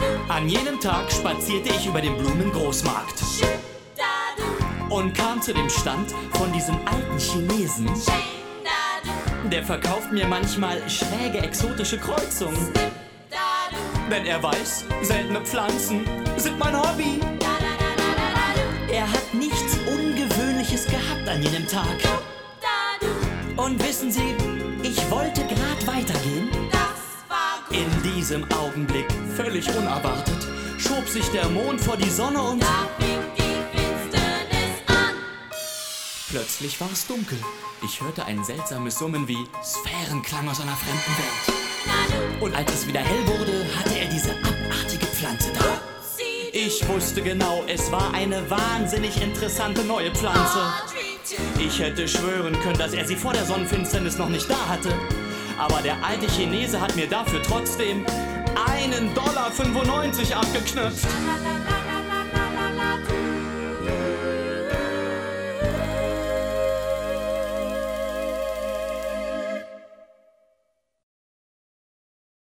An jenem Tag spazierte ich über den Blumengroßmarkt und kam zu dem Stand von diesem alten Chinesen. Der verkauft mir manchmal schräge, exotische Kreuzungen. Denn er weiß, seltene Pflanzen sind mein Hobby. Er hat nichts Ungewöhnliches gehabt an jenem Tag. Und wissen Sie, ich wollte gerade weitergehen. In diesem Augenblick, völlig unerwartet, schob sich der Mond vor die Sonne und plötzlich war es dunkel. Ich hörte ein seltsames Summen wie Sphärenklang aus einer fremden Welt. Und als es wieder hell wurde, hatte er diese abartige Pflanze da. Ich wusste genau, es war eine wahnsinnig interessante neue Pflanze. Ich hätte schwören können, dass er sie vor der Sonnenfinsternis noch nicht da hatte. Aber der alte Chinese hat mir dafür trotzdem $1,95 abgeknöpft.